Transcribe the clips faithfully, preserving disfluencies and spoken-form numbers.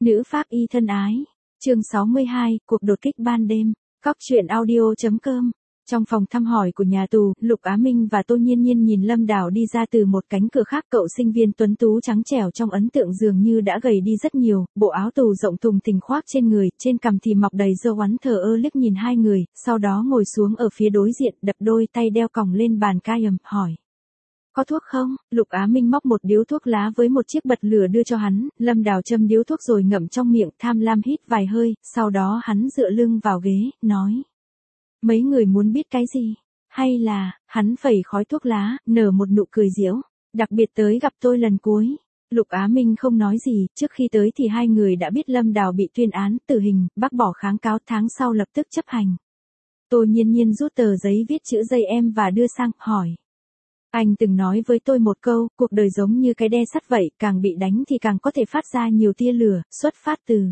Nữ pháp y thân ái. Chương sáu mươi hai, cuộc đột kích ban đêm. Cóc truyện audio.com. Trong phòng thăm hỏi của nhà tù, Lục Á Minh và Tô Nhiên Nhiên nhìn Lâm Đào đi ra từ một cánh cửa khác. Cậu sinh viên tuấn tú trắng trẻo trong ấn tượng dường như đã gầy đi rất nhiều, bộ áo tù rộng thùng thình khoác trên người, trên cằm thì mọc đầy râu oắn, thờ ơ liếc nhìn hai người, sau đó ngồi xuống ở phía đối diện, đập đôi tay đeo còng lên bàn cai ầm, hỏi. Có thuốc không? Lục Á Minh móc một điếu thuốc lá với một chiếc bật lửa đưa cho hắn, Lâm Đào châm điếu thuốc rồi ngậm trong miệng, tham lam hít vài hơi, sau đó hắn dựa lưng vào ghế, nói. Mấy người muốn biết cái gì? Hay là, hắn phẩy khói thuốc lá, nở một nụ cười giễu, đặc biệt tới gặp tôi lần cuối. Lục Á Minh không nói gì, trước khi tới thì hai người đã biết Lâm Đào bị tuyên án tử hình, bác bỏ kháng cáo, tháng sau lập tức chấp hành. Tô Nhiên Nhiên rút tờ giấy viết chữ dây em và đưa sang, hỏi. Anh từng nói với tôi một câu, cuộc đời giống như cái đe sắt vậy, càng bị đánh thì càng có thể phát ra nhiều tia lửa, xuất phát từ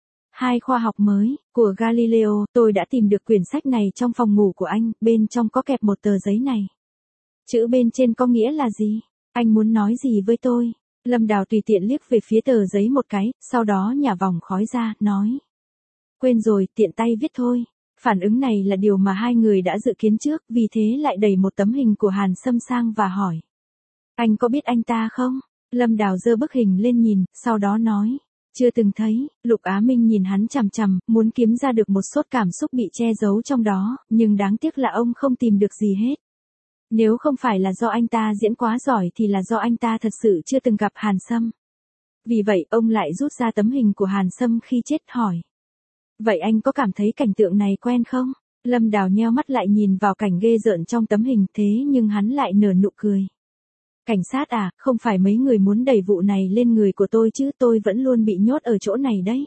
hai khoa học mới, của Galileo. Tôi đã tìm được quyển sách này trong phòng ngủ của anh, bên trong có kẹp một tờ giấy này. Chữ bên trên có nghĩa là gì? Anh muốn nói gì với tôi? Lâm Đào tùy tiện liếc về phía tờ giấy một cái, sau đó nhả vòng khói ra, nói. Quên rồi, tiện tay viết thôi. Phản ứng này là điều mà hai người đã dự kiến trước, vì thế lại đẩy một tấm hình của Hàn Sâm sang và hỏi. Anh có biết anh ta không? Lâm Đào giơ bức hình lên nhìn, sau đó nói. Chưa từng thấy. Lục Á Minh nhìn hắn chằm chằm, muốn kiếm ra được một sốt cảm xúc bị che giấu trong đó, nhưng đáng tiếc là ông không tìm được gì hết. Nếu không phải là do anh ta diễn quá giỏi thì là do anh ta thật sự chưa từng gặp Hàn Sâm. Vì vậy ông lại rút ra tấm hình của Hàn Sâm khi chết, hỏi. Vậy anh có cảm thấy cảnh tượng này quen không? Lâm Đào nheo mắt lại nhìn vào cảnh ghê rợn trong tấm hình, thế nhưng hắn lại nở nụ cười. Cảnh sát à, không phải mấy người muốn đẩy vụ này lên người của tôi chứ, tôi vẫn luôn bị nhốt ở chỗ này đấy.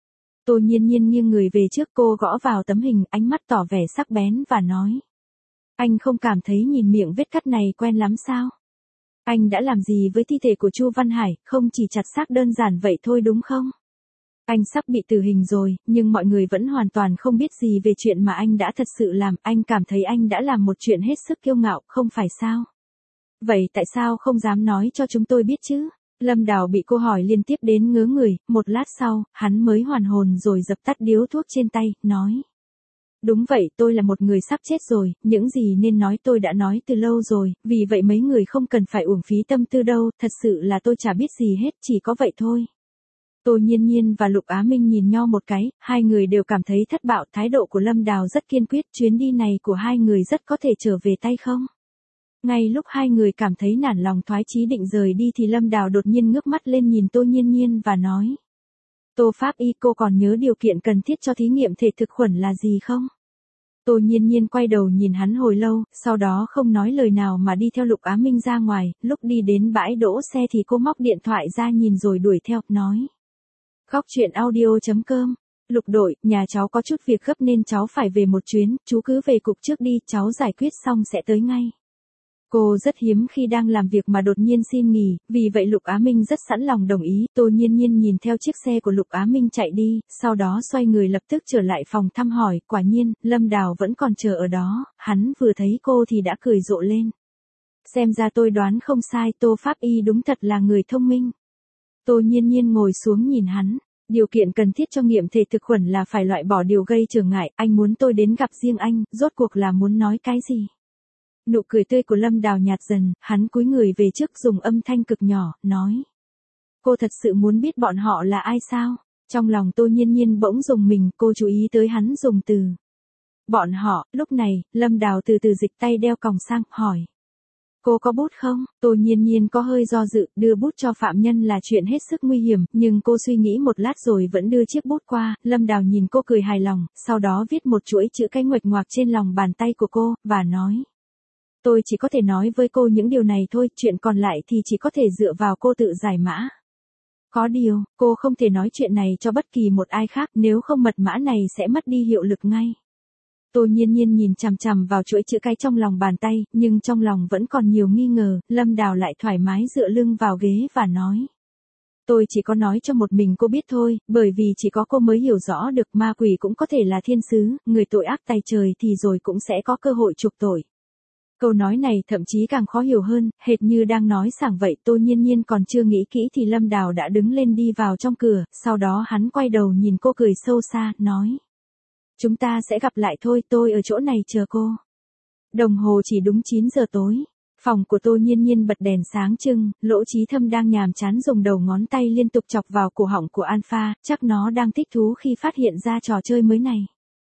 Tô Nhiên Nhiên nghiêng người về trước, cô gõ vào tấm hình, ánh mắt tỏ vẻ sắc bén và nói. Anh không cảm thấy nhìn miệng vết cắt này quen lắm sao? Anh đã làm gì với thi thể của Chu Văn Hải, không chỉ chặt xác đơn giản vậy thôi đúng không? Anh sắp bị tử hình rồi, nhưng mọi người vẫn hoàn toàn không biết gì về chuyện mà anh đã thật sự làm. Anh cảm thấy anh đã làm một chuyện hết sức kiêu ngạo, không phải sao? Vậy tại sao không dám nói cho chúng tôi biết chứ? Lâm Đào bị cô hỏi liên tiếp đến ngớ người, một lát sau, hắn mới hoàn hồn rồi dập tắt điếu thuốc trên tay, nói. Đúng vậy, tôi là một người sắp chết rồi, những gì nên nói tôi đã nói từ lâu rồi, vì vậy mấy người không cần phải uổng phí tâm tư đâu, thật sự là tôi chả biết gì hết, chỉ có vậy thôi. Tô Nhiên Nhiên và Lục Á Minh nhìn nhau một cái, hai người đều cảm thấy thất bại, thái độ của Lâm Đào rất kiên quyết, chuyến đi này của hai người rất có thể trở về tay không? Ngay lúc hai người cảm thấy nản lòng thoái chí định rời đi thì Lâm Đào đột nhiên ngước mắt lên nhìn Tô Nhiên Nhiên và nói. Tô pháp y, cô còn nhớ điều kiện cần thiết cho thí nghiệm thể thực khuẩn là gì không? Tô Nhiên Nhiên quay đầu nhìn hắn hồi lâu, sau đó không nói lời nào mà đi theo Lục Á Minh ra ngoài, lúc đi đến bãi đỗ xe thì cô móc điện thoại ra nhìn rồi đuổi theo, nói. Cóc truyện audio.com. Lục đội, nhà cháu có chút việc gấp nên cháu phải về một chuyến, chú cứ về cục trước đi, cháu giải quyết xong sẽ tới ngay. Cô rất hiếm khi đang làm việc mà đột nhiên xin nghỉ, vì vậy Lục Á Minh rất sẵn lòng đồng ý. Tô Nhiên Nhiên nhìn theo chiếc xe của Lục Á Minh chạy đi, sau đó xoay người lập tức trở lại phòng thăm hỏi, quả nhiên, Lâm Đào vẫn còn chờ ở đó, hắn vừa thấy cô thì đã cười rộ lên. Xem ra tôi đoán không sai, Tô pháp y đúng thật là người thông minh. Tô Nhiên Nhiên ngồi xuống nhìn hắn, điều kiện cần thiết cho nghiệm thể thực khuẩn là phải loại bỏ điều gây trở ngại, anh muốn tôi đến gặp riêng anh, rốt cuộc là muốn nói cái gì? Nụ cười tươi của Lâm Đào nhạt dần, hắn cúi người về trước dùng âm thanh cực nhỏ, nói. Cô thật sự muốn biết bọn họ là ai sao? Trong lòng Tô Nhiên Nhiên bỗng rùng mình, cô chú ý tới hắn dùng từ. Bọn họ, lúc này, Lâm Đào từ từ dịch tay đeo còng sang, hỏi. Cô có bút không? Tô Nhiên Nhiên có hơi do dự, đưa bút cho phạm nhân là chuyện hết sức nguy hiểm, nhưng cô suy nghĩ một lát rồi vẫn đưa chiếc bút qua. Lâm Đào nhìn cô cười hài lòng, sau đó viết một chuỗi chữ cái nguệch ngoạc trên lòng bàn tay của cô, và nói. Tôi chỉ có thể nói với cô những điều này thôi, chuyện còn lại thì chỉ có thể dựa vào cô tự giải mã. Có điều, cô không thể nói chuyện này cho bất kỳ một ai khác, nếu không mật mã này sẽ mất đi hiệu lực ngay. Tô Nhiên Nhiên nhìn chằm chằm vào chuỗi chữ cái trong lòng bàn tay, nhưng trong lòng vẫn còn nhiều nghi ngờ, Lâm Đào lại thoải mái dựa lưng vào ghế và nói. Tôi chỉ có nói cho một mình cô biết thôi, bởi vì chỉ có cô mới hiểu rõ được ma quỷ cũng có thể là thiên sứ, người tội ác tày trời thì rồi cũng sẽ có cơ hội chuộc tội. Câu nói này thậm chí càng khó hiểu hơn, hệt như đang nói sảng vậy. Tô Nhiên Nhiên còn chưa nghĩ kỹ thì Lâm Đào đã đứng lên đi vào trong cửa, sau đó hắn quay đầu nhìn cô cười sâu xa, nói. Chúng ta sẽ gặp lại thôi, tôi ở chỗ này chờ cô. Đồng hồ chỉ đúng chín giờ tối. Phòng của Tô Nhiên Nhiên bật đèn sáng trưng, Lỗ Chí Thâm đang nhàm chán dùng đầu ngón tay liên tục chọc vào cổ họng của Alpha, chắc nó đang thích thú khi phát hiện ra trò chơi mới này.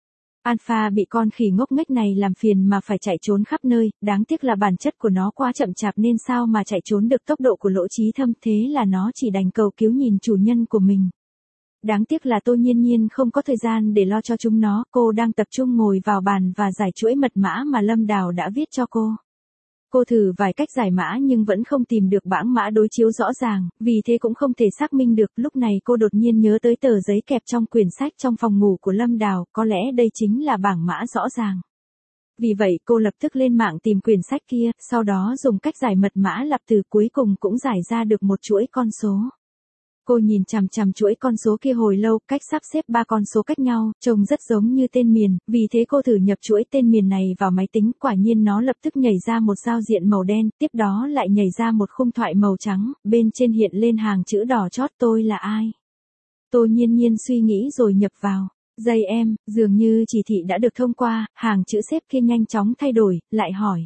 Alpha bị con khỉ ngốc nghếch này làm phiền mà phải chạy trốn khắp nơi, đáng tiếc là bản chất của nó quá chậm chạp nên sao mà chạy trốn được tốc độ của Lỗ Chí Thâm, thế là nó chỉ đành cầu cứu nhìn chủ nhân của mình. Đáng tiếc là Tô Nhiên Nhiên không có thời gian để lo cho chúng nó, cô đang tập trung ngồi vào bàn và giải chuỗi mật mã mà Lâm Đào đã viết cho cô. Cô thử vài cách giải mã nhưng vẫn không tìm được bảng mã đối chiếu rõ ràng, vì thế cũng không thể xác minh được. Lúc này cô đột nhiên nhớ tới tờ giấy kẹp trong quyển sách trong phòng ngủ của Lâm Đào, có lẽ đây chính là bảng mã rõ ràng. Vì vậy cô lập tức lên mạng tìm quyển sách kia, sau đó dùng cách giải mật mã lặp từ cuối cùng cũng giải ra được một chuỗi con số. Cô nhìn chằm chằm chuỗi con số kia hồi lâu, cách sắp xếp ba con số cách nhau, trông rất giống như tên miền, vì thế cô thử nhập chuỗi tên miền này vào máy tính, quả nhiên nó lập tức nhảy ra một giao diện màu đen, tiếp đó lại nhảy ra một khung thoại màu trắng, bên trên hiện lên hàng chữ đỏ chót tôi là ai. Tô Nhiên Nhiên suy nghĩ rồi nhập vào. Giây em, dường như chỉ thị đã được thông qua, hàng chữ xếp kia nhanh chóng thay đổi, lại hỏi.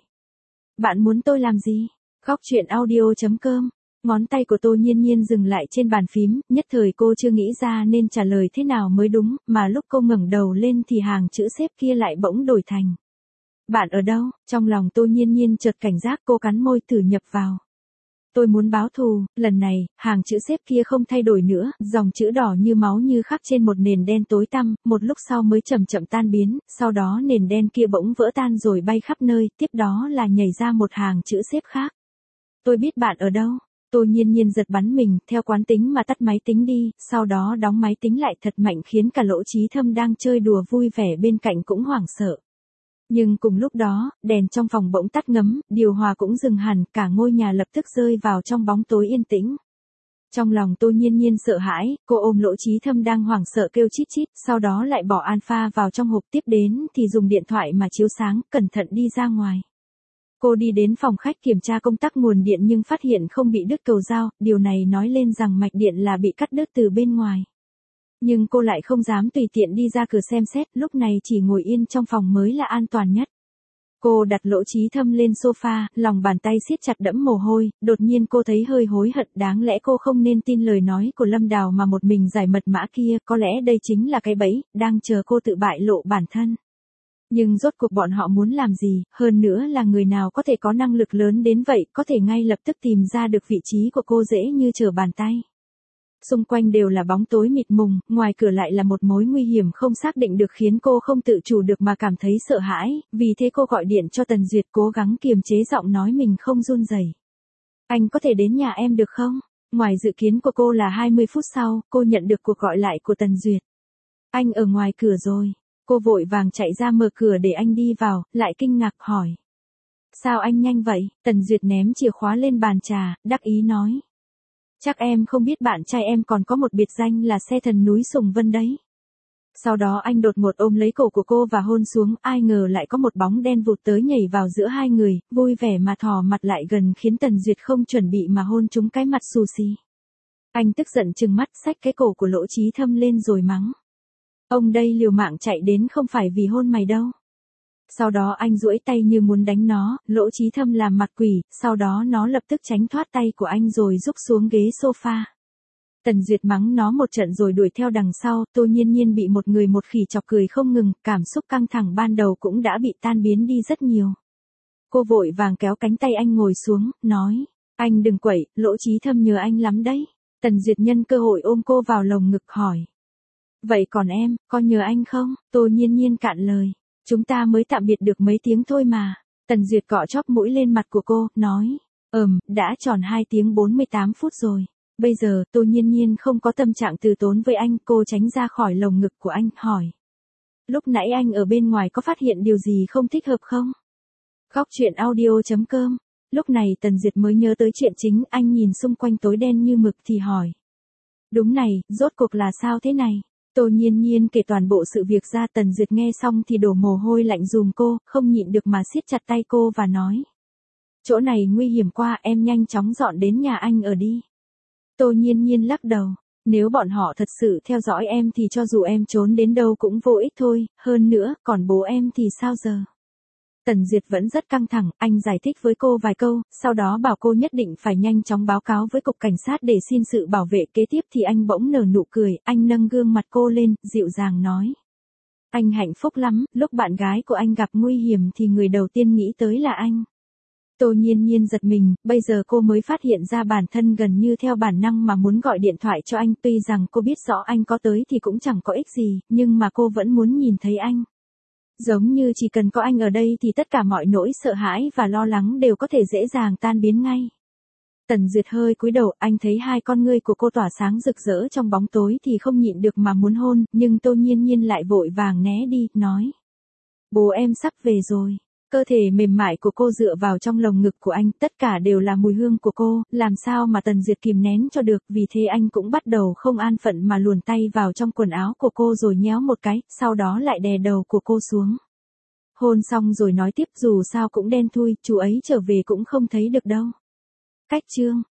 Bạn muốn tôi làm gì? Góc truyện audio chấm com. Ngón tay của Tô Nhiên Nhiên dừng lại trên bàn phím, nhất thời cô chưa nghĩ ra nên trả lời thế nào mới đúng, mà lúc cô ngẩng đầu lên thì hàng chữ xếp kia lại bỗng đổi thành. Bạn ở đâu? Trong lòng Tô Nhiên Nhiên chợt cảnh giác, cô cắn môi thử nhập vào. Tôi muốn báo thù. Lần này, hàng chữ xếp kia không thay đổi nữa, dòng chữ đỏ như máu như khắc trên một nền đen tối tăm, một lúc sau mới chậm chậm tan biến, sau đó nền đen kia bỗng vỡ tan rồi bay khắp nơi, tiếp đó là nhảy ra một hàng chữ xếp khác. Tôi biết bạn ở đâu. Tô Nhiên Nhiên giật bắn mình, theo quán tính mà tắt máy tính đi, sau đó đóng máy tính lại thật mạnh khiến cả Lỗ Chí Thâm đang chơi đùa vui vẻ bên cạnh cũng hoảng sợ. Nhưng cùng lúc đó, đèn trong phòng bỗng tắt ngấm, điều hòa cũng dừng hẳn, cả ngôi nhà lập tức rơi vào trong bóng tối yên tĩnh. Trong lòng Tô Nhiên Nhiên sợ hãi, cô ôm Lỗ Chí Thâm đang hoảng sợ kêu chít chít, sau đó lại bỏ Alpha vào trong hộp, tiếp đến thì dùng điện thoại mà chiếu sáng, cẩn thận đi ra ngoài. Cô đi đến phòng khách kiểm tra công tắc nguồn điện nhưng phát hiện không bị đứt cầu dao, điều này nói lên rằng mạch điện là bị cắt đứt từ bên ngoài. Nhưng cô lại không dám tùy tiện đi ra cửa xem xét, lúc này chỉ ngồi yên trong phòng mới là an toàn nhất. Cô đặt Lỗ Chí Thâm lên sofa, lòng bàn tay siết chặt đẫm mồ hôi, đột nhiên cô thấy hơi hối hận, đáng lẽ cô không nên tin lời nói của Lâm Đào mà một mình giải mật mã kia, có lẽ đây chính là cái bẫy, đang chờ cô tự bại lộ bản thân. Nhưng rốt cuộc bọn họ muốn làm gì, hơn nữa là người nào có thể có năng lực lớn đến vậy, có thể ngay lập tức tìm ra được vị trí của cô dễ như trở bàn tay. Xung quanh đều là bóng tối mịt mùng, ngoài cửa lại là một mối nguy hiểm không xác định được khiến cô không tự chủ được mà cảm thấy sợ hãi, vì thế cô gọi điện cho Tần Duyệt cố gắng kiềm chế giọng nói mình không run rẩy. Anh có thể đến nhà em được không? Ngoài dự kiến của cô là hai mươi phút sau, cô nhận được cuộc gọi lại của Tần Duyệt. Anh ở ngoài cửa rồi. Cô vội vàng chạy ra mở cửa để anh đi vào, lại kinh ngạc hỏi. Sao anh nhanh vậy? Tần Duyệt ném chìa khóa lên bàn trà, đắc ý nói. Chắc em không biết bạn trai em còn có một biệt danh là xe thần núi Sùng Vân đấy. Sau đó anh đột ngột ôm lấy cổ của cô và hôn xuống, ai ngờ lại có một bóng đen vụt tới nhảy vào giữa hai người, vui vẻ mà thò mặt lại gần khiến Tần Duyệt không chuẩn bị mà hôn trúng cái mặt xù xì. Anh tức giận trừng mắt xách cái cổ của Lỗ Chí Thâm lên rồi mắng. Ông đây liều mạng chạy đến không phải vì hôn mày đâu. Sau đó anh duỗi tay như muốn đánh nó, Lỗ Chí Thâm làm mặt quỷ, sau đó nó lập tức tránh thoát tay của anh rồi rúc xuống ghế sofa. Tần Duyệt mắng nó một trận rồi đuổi theo đằng sau, Tô Nhiên Nhiên bị một người một khỉ chọc cười không ngừng, cảm xúc căng thẳng ban đầu cũng đã bị tan biến đi rất nhiều. Cô vội vàng kéo cánh tay anh ngồi xuống, nói, anh đừng quậy, Lỗ Chí Thâm nhớ anh lắm đấy. Tần Duyệt nhân cơ hội ôm cô vào lồng ngực hỏi. Vậy còn em, có nhớ anh không? Tô Nhiên Nhiên cạn lời. Chúng ta mới tạm biệt được mấy tiếng thôi mà. Tần Duyệt cọ chóp mũi lên mặt của cô, nói. Ừm, đã tròn hai tiếng bốn mươi tám phút rồi. Bây giờ, Tô Nhiên Nhiên không có tâm trạng từ tốn với anh, cô tránh ra khỏi lồng ngực của anh, hỏi. Lúc nãy anh ở bên ngoài có phát hiện điều gì không thích hợp không? Góc truyện audio chấm com. Lúc này Tần Duyệt mới nhớ tới chuyện chính, anh nhìn xung quanh tối đen như mực thì hỏi. Đúng này, rốt cuộc là sao thế này? Tô Nhiên Nhiên kể toàn bộ sự việc ra, Tần Duyệt nghe xong thì đổ mồ hôi lạnh dùm cô, không nhịn được mà siết chặt tay cô và nói. Chỗ này nguy hiểm quá, em nhanh chóng dọn đến nhà anh ở đi. Tô Nhiên Nhiên lắc đầu, nếu bọn họ thật sự theo dõi em thì cho dù em trốn đến đâu cũng vô ích thôi, hơn nữa, còn bố em thì sao giờ? Tần Duyệt vẫn rất căng thẳng, anh giải thích với cô vài câu, sau đó bảo cô nhất định phải nhanh chóng báo cáo với cục cảnh sát để xin sự bảo vệ. Kế tiếp thì anh bỗng nở nụ cười, anh nâng gương mặt cô lên, dịu dàng nói. Anh hạnh phúc lắm, lúc bạn gái của anh gặp nguy hiểm thì người đầu tiên nghĩ tới là anh. Tô Nhiên Nhiên giật mình, bây giờ cô mới phát hiện ra bản thân gần như theo bản năng mà muốn gọi điện thoại cho anh, tuy rằng cô biết rõ anh có tới thì cũng chẳng có ích gì, nhưng mà cô vẫn muốn nhìn thấy anh. Giống như chỉ cần có anh ở đây thì tất cả mọi nỗi sợ hãi và lo lắng đều có thể dễ dàng tan biến ngay. Tần Duyệt hơi cúi đầu, anh thấy hai con ngươi của cô tỏa sáng rực rỡ trong bóng tối thì không nhịn được mà muốn hôn, nhưng Tô Nhiên Nhiên lại vội vàng né đi, nói. Bố em sắp về rồi. Cơ thể mềm mại của cô dựa vào trong lồng ngực của anh, tất cả đều là mùi hương của cô, làm sao mà Tần Duyệt kìm nén cho được, vì thế anh cũng bắt đầu không an phận mà luồn tay vào trong quần áo của cô rồi nhéo một cái, sau đó lại đè đầu của cô xuống. Hôn xong rồi nói tiếp, dù sao cũng đen thui, chú ấy trở về cũng không thấy được đâu. Cách chương